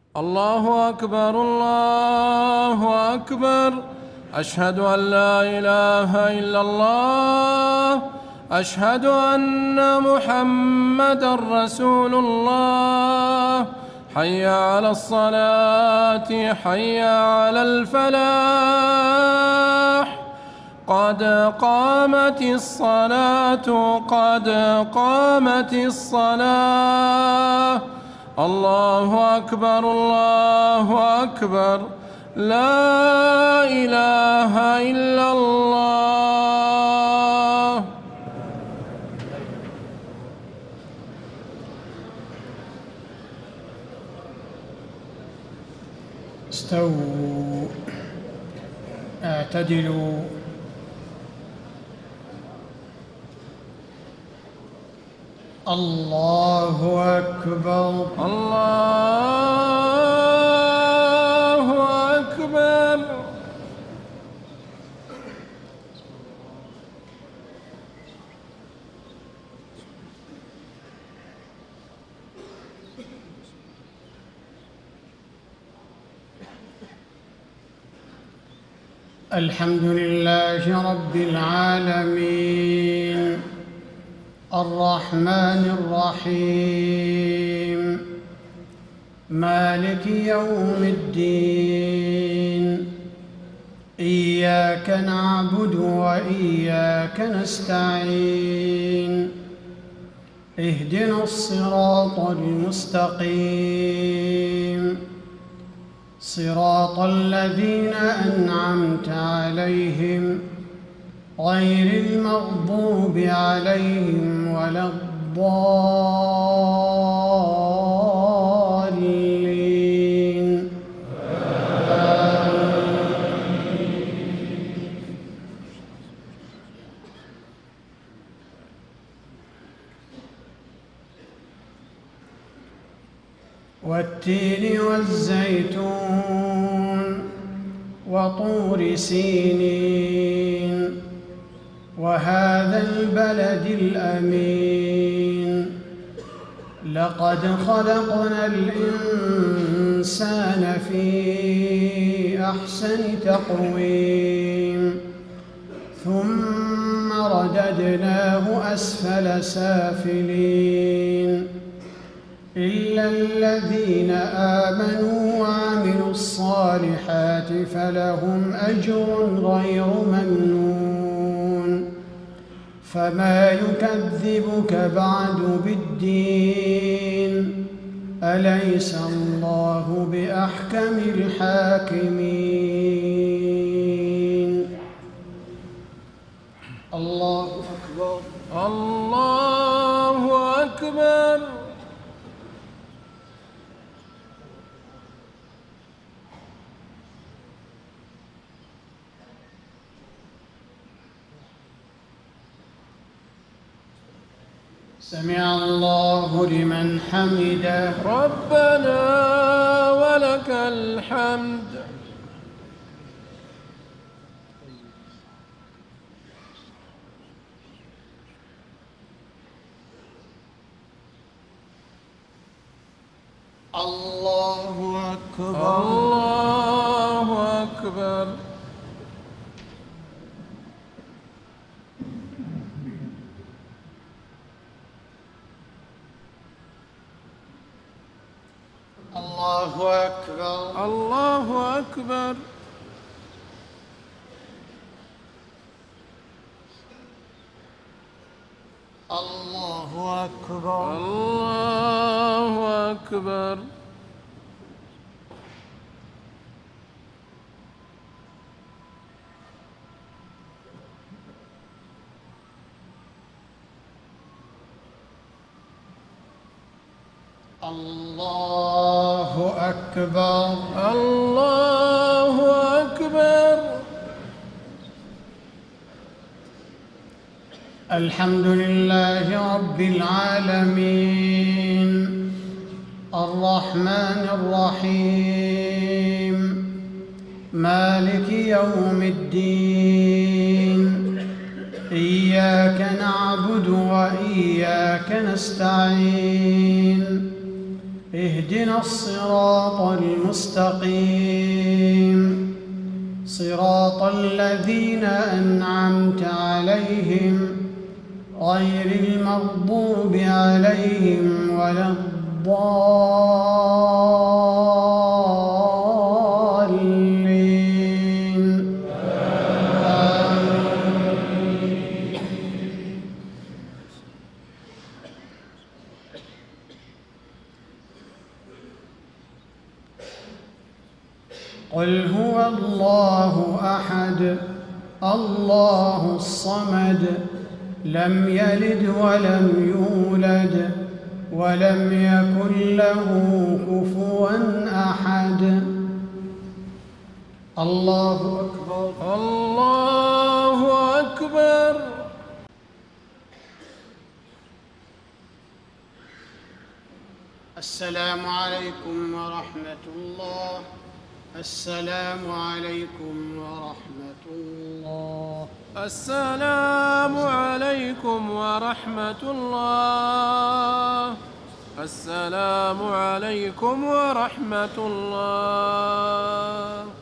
الله أكبر الله أكبر. أشهد أن لا إله إلا الله. أشهد أن محمدًا رسول الله. حي على الصلاة حي على الفلاح. قد قامت الصلاة قد قامت الصلاة. الله أكبر الله أكبر. لا إله إلا الله. استووا اعتدلوا. الله أكبر الله أكبر. الحمد لله رب العالمين الرحمن الرحيم مالك يوم الدين. إياك نعبد وإياك نستعين. اهدنا الصراط المستقيم صراط الذين أنعمت عليهم غير المغضوب عليهم ولا الضالين. والتين والزيتون وطور سينين وهذا البلد الأمين. لقد خلقنا الإنسان في أحسن تقويم ثم رددناه أسفل سافلين إلا الذين آمنوا وعملوا الصالحات فلهم أجر غير ممنون. فما يكذبك بعد بالدين؟ أليس الله بأحكم الحاكمين؟ الله أكبر الله أكبر. سمع الله لمن حمده. ربنا ولك الحمد. الله أكبر الله أكبر. الله أكبر الله أكبر. الله أكبر الله أكبر. الله أكبر الله أكبر. الحمد لله رب العالمين الرحمن الرحيم مالك يوم الدين. إياك نعبد وإياك نستعين. اهدنا الصراط المستقيم صراط الذين أنعمت عليهم غير المغضوب عليهم ولا الضالين قل هو الله أحد الله الصمد لم يلد ولم يولد ولم يكن له كفوا أحد الله أكبر الله أكبر. السلام عليكم ورحمة الله. السلام عليكم ورحمة الله. السلام عليكم ورحمة الله. السلام عليكم ورحمة الله.